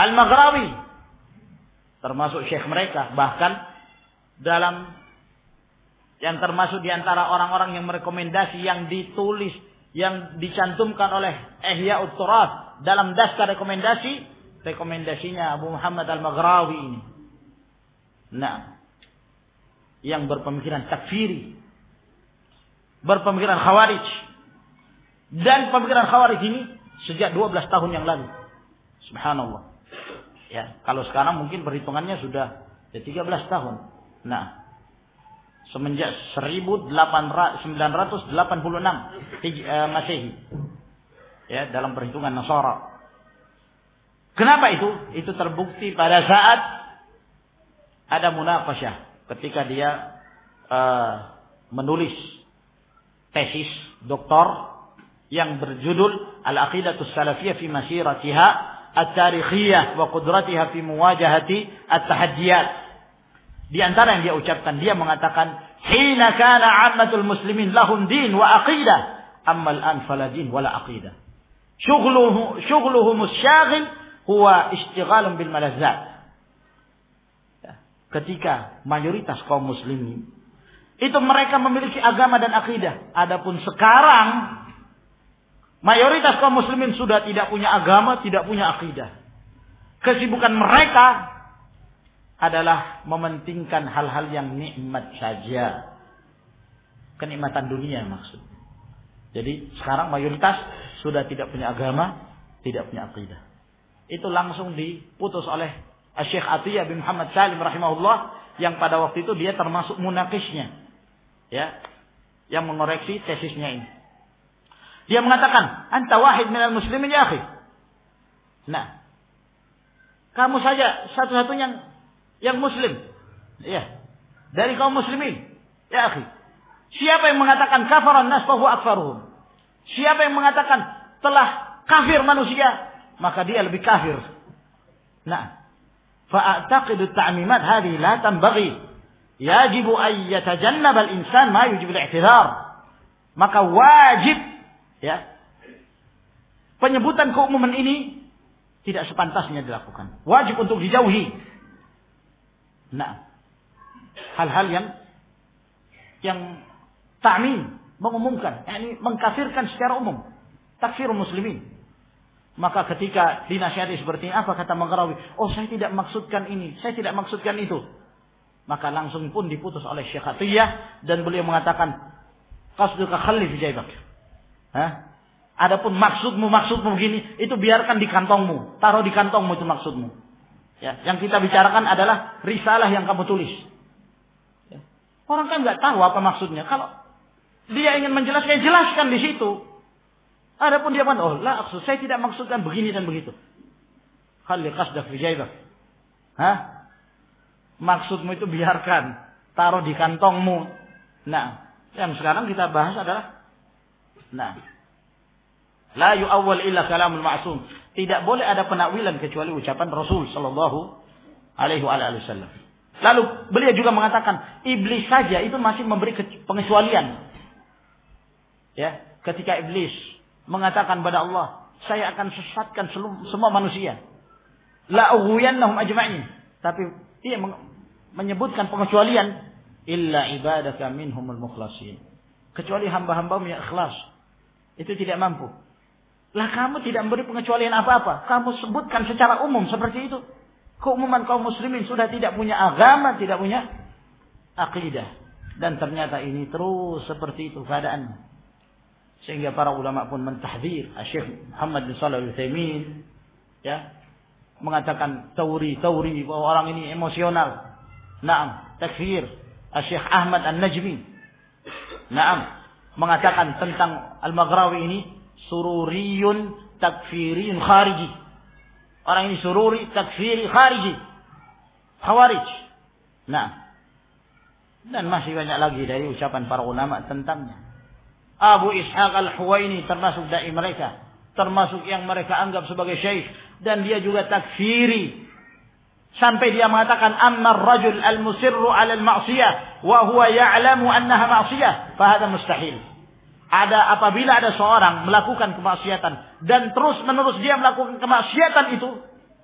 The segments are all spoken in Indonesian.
Al-Maghrawi termasuk syekh mereka, bahkan dalam yang termasuk di antara orang-orang yang merekomendasi, yang ditulis, yang dicantumkan oleh Ihya'ut Turath dalam daftar rekomendasinya Abu Muhammad Al-Maghrawi ini. Nah, yang berpemikiran takfiri, berpemikiran khawarij. Dan pemikiran khawarij ini sejak 12 tahun yang lalu. Subhanallah. Ya, kalau sekarang mungkin perhitungannya sudah 13 tahun. Nah, semenjak 1986 Masehi. Ya, dalam perhitungan Nasara. Kenapa itu? Itu terbukti pada saat ada munaqasyah ketika dia menulis tesis doktor yang berjudul Al-Aqidatus Salafiyah fi Masiratiha At-Tarikhiyah wa Qudratiha fi Muwajahati At-Tahaddiyat. Di antara yang dia ucapkan, dia mengatakan, "Hina kana 'ammatul muslimin lahum din wa aqidah, amma al-an fala din wala aqidah. Syughluhum asy-syaghil huwa ishtighalun bil malazzat." Ketika mayoritas kaum muslimin itu mereka memiliki agama dan akidah. Adapun sekarang mayoritas kaum muslimin sudah tidak punya agama, tidak punya akidah. Kesibukan mereka adalah mementingkan hal-hal yang nikmat saja. Kenikmatan dunia maksudnya. Jadi sekarang mayoritas sudah tidak punya agama, tidak punya akidah. Itu langsung diputus oleh Syekh Atiyah bin Muhammad Salim rahimahullah, yang pada waktu itu dia termasuk munaqisnya, ya, yang mengoreksi tesisnya ini. Dia mengatakan, "Anta wahid minal muslimin ya akhi." Nah, kamu saja satu-satunya yang muslim, ya, dari kaum muslimin, ya akhi. Siapa yang mengatakan kafaran nas fa huwa akfaruhum? Siapa yang mengatakan telah kafir manusia, maka dia lebih kafir. Nah, fa'ataqidu ta'mimat hadhihi la tanbaghi. Yajibu an yatajannab al-insan ma yujib al-i'tidhar. Maka wajib, ya, penyebutan keumuman ini tidak sepantasnya dilakukan. Wajib untuk dijauhi. Nah, hal-hal yang ta'mim, mengumumkan, yakni mengkafirkan secara umum, takfirul muslimin. Maka ketika dinasihati seperti ini, apa kata Maghrawi? Oh, saya tidak maksudkan ini, saya tidak maksudkan itu. Maka langsung pun diputus oleh Syekh Atiyah, dan beliau mengatakan, qasduka khalli fi jaybak. Adapun maksudmu begini, itu biarkan di kantongmu, taruh di kantongmu itu maksudmu. Ya, yang kita bicarakan adalah risalah yang kamu tulis. Ya. Orang kan nggak tahu apa maksudnya. Kalau dia ingin menjelaskan, jelaskan di situ. Adapun dia bilang, oh lah, saya tidak maksudkan begini dan begitu. Khalli qasdak fi jaybak. Maksudmu itu biarkan, taruh di kantongmu. Nah, yang sekarang kita bahas adalah, nah, la yu'awwal illa kalamul ma'sum. Tidak boleh ada penakwilan kecuali ucapan Rasul sallallahu alaihi wasallam. Lalu beliau juga mengatakan, iblis saja itu masih memberi pengecualian. Ya, ketika iblis mengatakan pada Allah, saya akan sesatkan semua manusia. La ughwiyannahum ajma'in. Tapi dia menyebutkan pengecualian, illa ibadaka minhumul mukhlasin. Kecuali hamba-hambamu yang ikhlas. Itu tidak mampu. Lah kamu tidak memberi pengecualian apa-apa. Kamu sebutkan secara umum seperti itu. Keumuman kaum muslimin sudah tidak punya agama, tidak punya akidah. Dan ternyata ini terus seperti itu keadaannya. Sehingga para ulama pun mentahdzir. Syekh Muhammad bin Shalih Al-Utsaimin, ya, mengatakan tauri bahwa orang ini emosional. Naam, takfir. Syekh Ahmad An-Najmi, naam, mengatakan tentang Al-Maghrawi ini sururiyun takfiriyun khariji. Orang ini sururi, takfiri, khariji, khawarij. Nah, dan masih banyak lagi dari ucapan para ulama tentangnya. Abu Ishaq Al-Huwaini termasuk dai mereka, termasuk yang mereka anggap sebagai syekh, dan dia juga takfiri. Sampai dia mengatakan, "Amma ar-rajul al-musirru 'ala al-ma'siyah wa huwa ya'lamu annaha ma'siyah, fa hadha mustahil." Apabila ada seorang melakukan kemaksiatan dan terus-menerus dia melakukan kemaksiatan itu,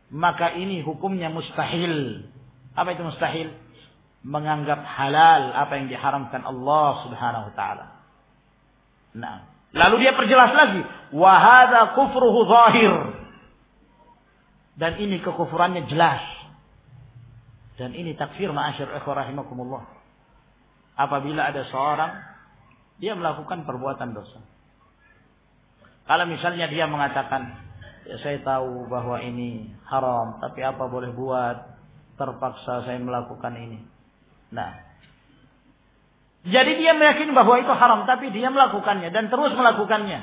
maka ini hukumnya mustahil. Apa itu mustahil? Menganggap halal apa yang diharamkan Allah Subhanahu wa taala. Nah, lalu dia perjelas lagi, wa hadza kufruhu zahir. Dan ini kekufurannya jelas. Dan ini takfir ma'asyar ikhwah rahimakumullah. Apabila ada seorang dia melakukan perbuatan dosa. Kalau misalnya dia mengatakan, ya saya tahu bahwa ini haram, tapi apa boleh buat, terpaksa saya melakukan ini. Nah, jadi dia meyakini bahwa itu haram, tapi dia melakukannya dan terus melakukannya.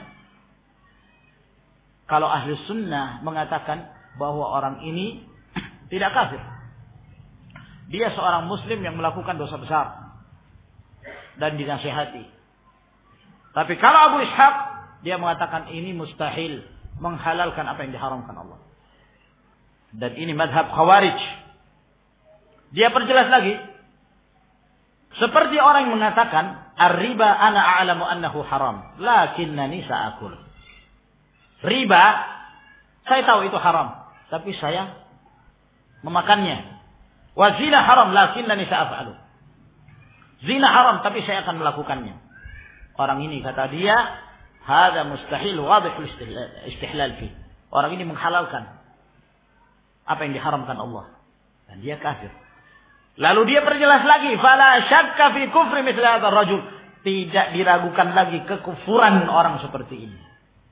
Kalau ahli sunnah mengatakan bahwa orang ini tidak kafir, dia seorang muslim yang melakukan dosa besar dan dinasihati. Tapi kalau Abu Ishaq, dia mengatakan ini mustahil, menghalalkan apa yang diharamkan Allah. Dan ini madhab Khawarij. Dia perjelas lagi, seperti orang yang mengatakan ar-riba ana a'lamu annahu haram, lakinnani sa'akul. Riba, saya tahu itu haram, tapi saya memakannya. Wa zina haram, lakinnani sa'af'alu. Zina haram, tapi saya akan melakukannya. Orang ini kata dia, hadza mustahil wadihul istihlal fi. Orang ini menghalalkan apa yang diharamkan Allah, dan dia kafir. Lalu dia perjelas lagi, fala syakka fi kufri mithla hadzal rajul. Tidak diragukan lagi kekufuran orang seperti ini.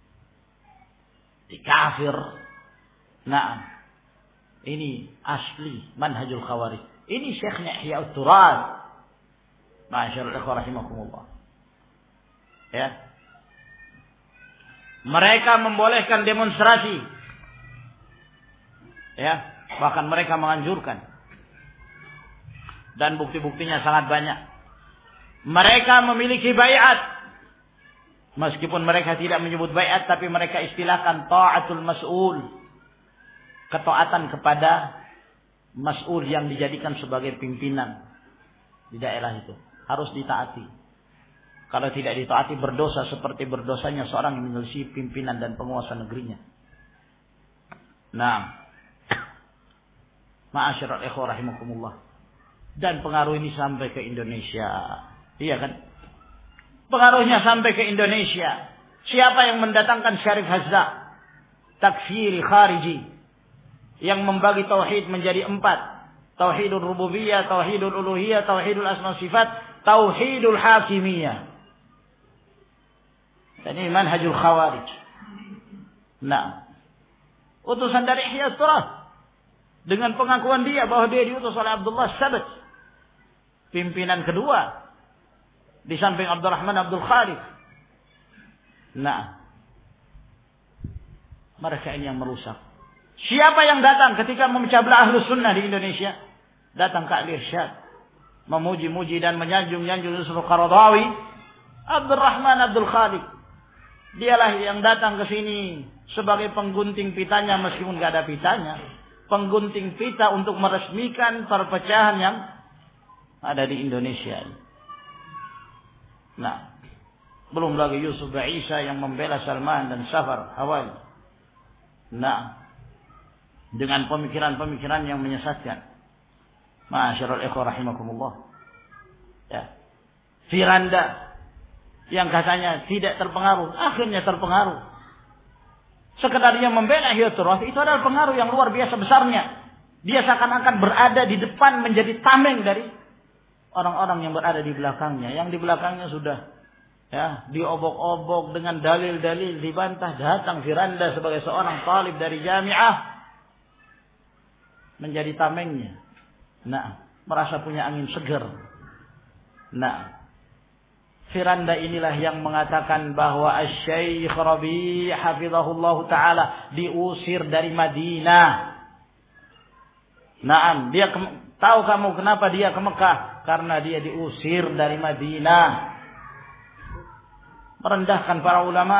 Di kafir. Nah, ini asli manhajul Khawarij. Ini syekhnya Ihya Ut-Turat. Ma'asyiral ikhwah rahimakumullah. Ya. Mereka membolehkan demonstrasi. Ya, bahkan mereka menganjurkan. Dan bukti-buktinya sangat banyak. Mereka memiliki baiat. Meskipun mereka tidak menyebut baiat, tapi mereka istilahkan ta'atul mas'ul. Ketaatan kepada mas'ul yang dijadikan sebagai pimpinan di daerah itu. Harus ditaati. Kalau tidak ditaati berdosa seperti berdosanya seorang yang menyelisih pimpinan dan penguasa negerinya. Nah, ma'asyiral ikhwah rahimakumullah. Dan pengaruh ini sampai ke Indonesia. Iya kan? Pengaruhnya sampai ke Indonesia. Siapa yang mendatangkan Syarif Hazza? Takfiri khariji. Yang membagi tauhid menjadi 4. Tauhidul rububiyah, tauhidul uluhiyah, tauhidul asma sifat, tauhidul hakimiyah. Dan ini manhajul Khawarij. Nah, utusan dari Ihya Ut-Turat. Dengan pengakuan dia bahwa dia diutus oleh Abdullah Sabat. Pimpinan kedua. Di samping Abdurrahman Abdul Khalid. Nah, mereka ini yang merusak. Siapa yang datang ketika memecah belah Ahlus Sunnah di Indonesia? Datang ke Al-Irsyad. Memuji-muji dan menyanjung-nyanjung Yusuf Qaradawi. Abdurrahman Abdul Khalid. Dialah yang datang ke sini sebagai penggunting pitanya meskipun tidak ada pitanya. Penggunting pita untuk meresmikan perpecahan yang ada di Indonesia. Nah, belum lagi Yusuf Isa yang membela Salman dan Safar Hawali. Nah, dengan pemikiran-pemikiran yang menyesatkan. Ma'asyiral ikhwah rahimakumullah. Ya. Firanda yang katanya tidak terpengaruh, akhirnya terpengaruh. Sekedarnya membela Ihya Ut-Turat itu adalah pengaruh yang luar biasa besarnya. Dia seakan-akan berada di depan menjadi tameng dari orang-orang yang berada di belakangnya. Yang di belakangnya sudah ya diobok-obok dengan dalil-dalil, dibantah. Datang Firanda sebagai seorang talib dari jamiah menjadi tamengnya. Nah, merasa punya angin segar. Nah, Firanda inilah yang mengatakan bahwa Asy-Syaikh Rabi' hafizahullah ta'ala diusir dari Madinah. Naam, dia tahu kamu kenapa dia ke Mekah? Karena dia diusir dari Madinah. Merendahkan para ulama.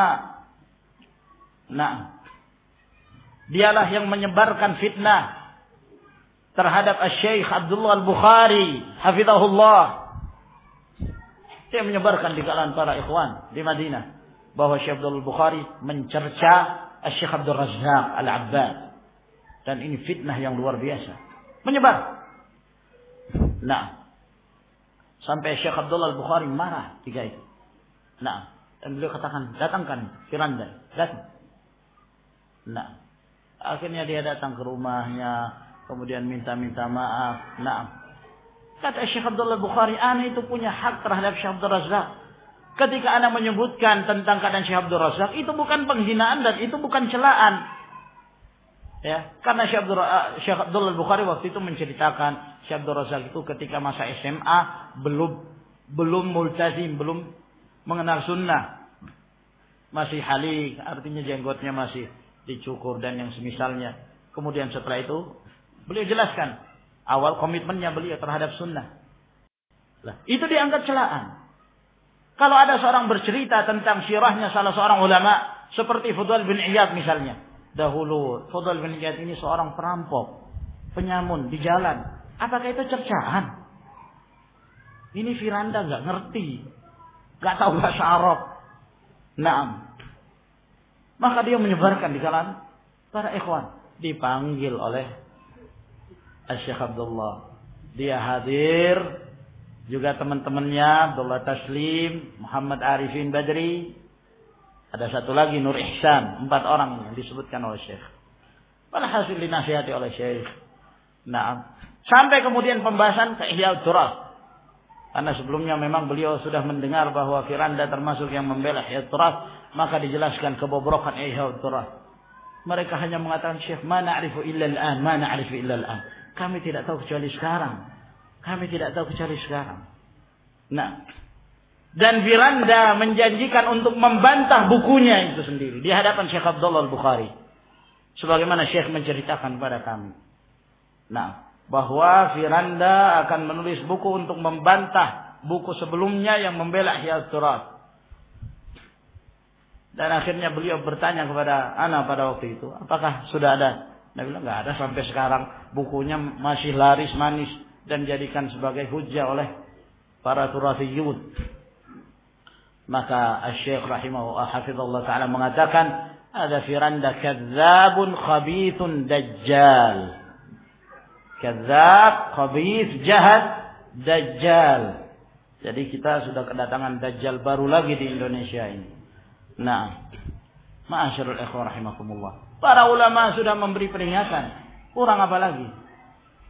Nah, dialah yang menyebarkan fitnah terhadap Asy-Syaikh Abdullah Al-Bukhari hafizahullah. Dia menyebarkan di kalangan para ikhwan di Madinah bahwa Syekh Abdul Bukhari mencerca Syekh Abdul Razzaq Al-Abbad. Dan ini fitnah yang luar biasa. Menyebar. Nah, sampai Syekh Abdullah Al-Bukhari marah tiga itu. Nah, dan beliau katakan, datangkan Firanda, datang. Nah, akhirnya dia datang ke rumahnya, kemudian minta maaf. Nah, kata Syekh Abdullah Al-Bukhari, ana itu punya hak terhadap Syekh Abdul Razak. Ketika ana menyebutkan tentang keadaan Syekh Abdul Razak, itu bukan penghinaan dan itu bukan celaan. Ya, karena Syekh Abdullah Al-Bukhari waktu itu menceritakan Syekh Abdul Razak itu ketika masa SMA belum multazim, belum mengenal sunnah. Masih halik, artinya jenggotnya masih dicukur dan yang semisalnya. Kemudian setelah itu beliau jelaskan awal komitmennya beliau terhadap sunnah. Lah, itu dianggap celaan. Kalau ada seorang bercerita tentang sirahnya salah seorang ulama seperti Fudail bin Iyad misalnya. Dahulu Fudail bin Iyad ini seorang perampok, penyamun di jalan. Apakah itu cercaan? Ini Firanda nggak ngerti, nggak tahu bahasa Arab. Naam. Maka dia menyebarkan di kalangan para ikhwan. Dipanggil oleh Syekh Abdullah. Dia hadir. Juga teman-temannya Abdullah Taslim, Muhammad Arifin Badri. Ada satu lagi Nur Ihsan. 4 orang yang disebutkan oleh Syekh. Walhasil dinasihati oleh Syekh. Nah, sampai kemudian pembahasan ke Ihya Turas. Karena sebelumnya memang beliau sudah mendengar bahwa Firanda termasuk yang membela Ihya Turas, maka dijelaskan kebobrokan Ihya Turas. Mereka hanya mengatakan, Syekh, ma na'rifu illa al-an, ma na'rifu illa al-an. Kami tidak tahu kecuali sekarang. Kami tidak tahu kecuali sekarang. Nah, dan Firanda menjanjikan untuk membantah bukunya itu sendiri di hadapan Syekh Abdullah Al-Bukhari. Sebagaimana Syekh menceritakan kepada kami. Nah, bahwa Firanda akan menulis buku untuk membantah buku sebelumnya yang membela Ihya Turas. Dan akhirnya beliau bertanya kepada ana pada waktu itu, apakah sudah ada? Dia bilang enggak ada sampai sekarang. Bukunya masih laris manis dan dijadikan sebagai hujjah oleh para turathiyun. Maka Syekh rahimahullah hafizallahu taala mengatakan, ada Firanda kadzabun khabithun dajjal. Kadzab, khabith, jahat, dajjal. Jadi kita sudah kedatangan dajjal baru lagi di Indonesia ini. Nah, ma'asyiral ikhwan rahimakumullah. Para ulama sudah memberi peringatan. Kurang apa lagi?